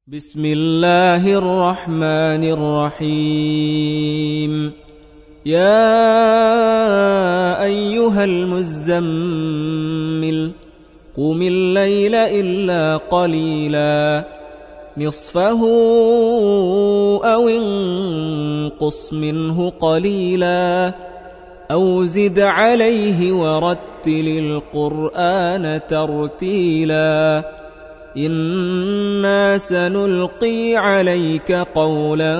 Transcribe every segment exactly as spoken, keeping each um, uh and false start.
بسم الله الرحمن الرحيم. يا أيها المزمل قم الليل إلا قليلا نصفه أو انقص منه قليلا أو زد عليه ورتل القرآن ترتيلا إنا سنلقي عليك قولا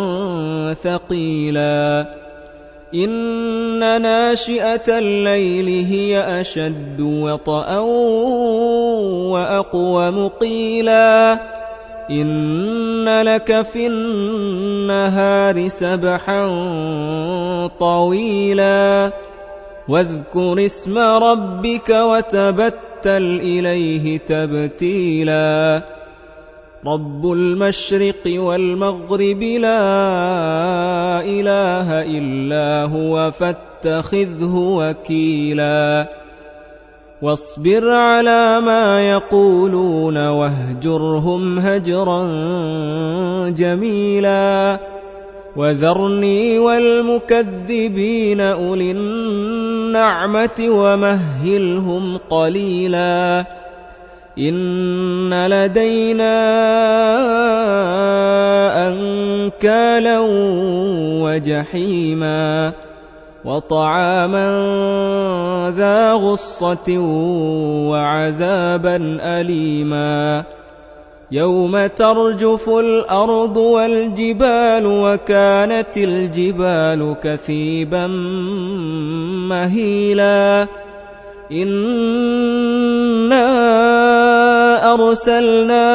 ثقيلا إن ناشئة الليل هي أشد وطئا وأقوم قيلا إن لك في النهار سبحا طويلا واذكر اسم ربك وتبتل إليه تبتيلا رب المشرق والمغرب لا إله إلا هو فاتخذه وكيلا واصبر على ما يقولون واهجرهم هجرا جميلا وذرني والمكذبين أولي النعمة ومهلهم قليلا إن لدينا أنكالا وجحيما وطعاما ذا غصة وعذابا أليما يوم ترجف الأرض والجبال وكانت الجبال كثيبا مهيلا إنا أرسلنا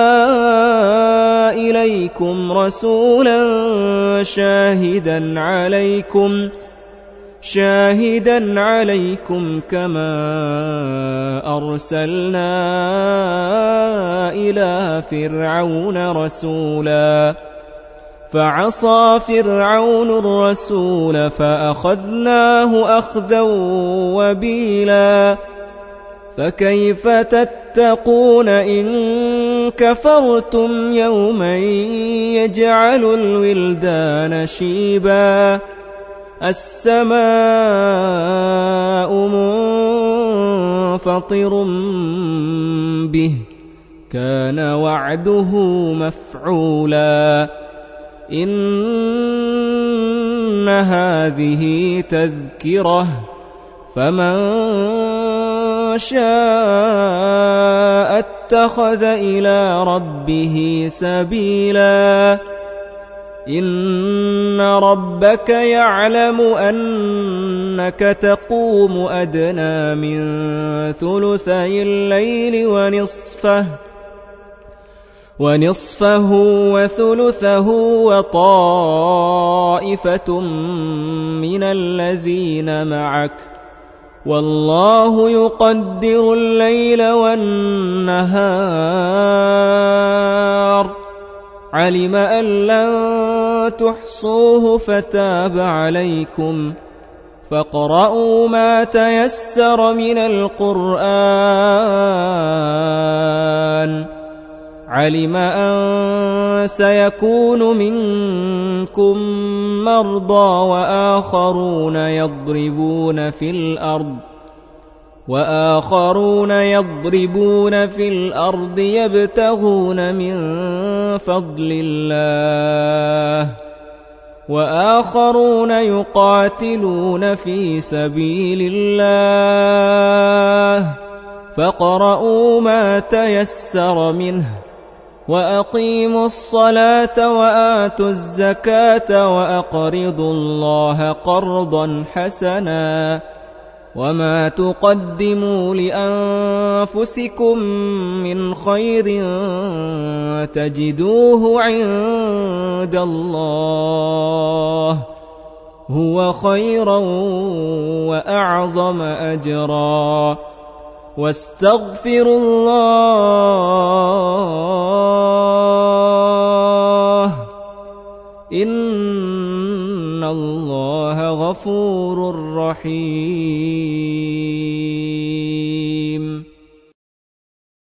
إليكم رسولا شاهدا عليكم شاهدا عليكم كما أرسلنا إلى فرعون رسولا فعصى فرعون الرسول فأخذناه أخذا وبيلا فكيف تتقون إن كفرتم يوما يجعل الولدان شيبا السماء منفطر به كان وعده مفعولا إن هذه تذكرة فمن شاء اتخذ إلى ربه سبيلا إن ربك يعلم أنك تقوم أدنى من ثلثي الليل ونصفه ونصفه وثلثه وطائفة من الذين معك والله يقدر الليل والنهار علم أن لن تحصوه فتاب عليكم فاقرؤوا ما تيسر من القرآن علم أن سيكون منكم مرضى وآخرون يضربون في الأرض وآخرون يضربون في الأرض يبتغون من فضل الله وآخرون يقاتلون في سبيل الله فاقرؤوا ما تيسر منه وأقيموا الصلاة وآتوا الزكاة وأقرضوا الله قرضا حسنا وما تقدموا لأنفسكم من خير تجدوه عند الله هو خيرا وأعظم أجرا واستغفروا الله إن الله غفور رحيم.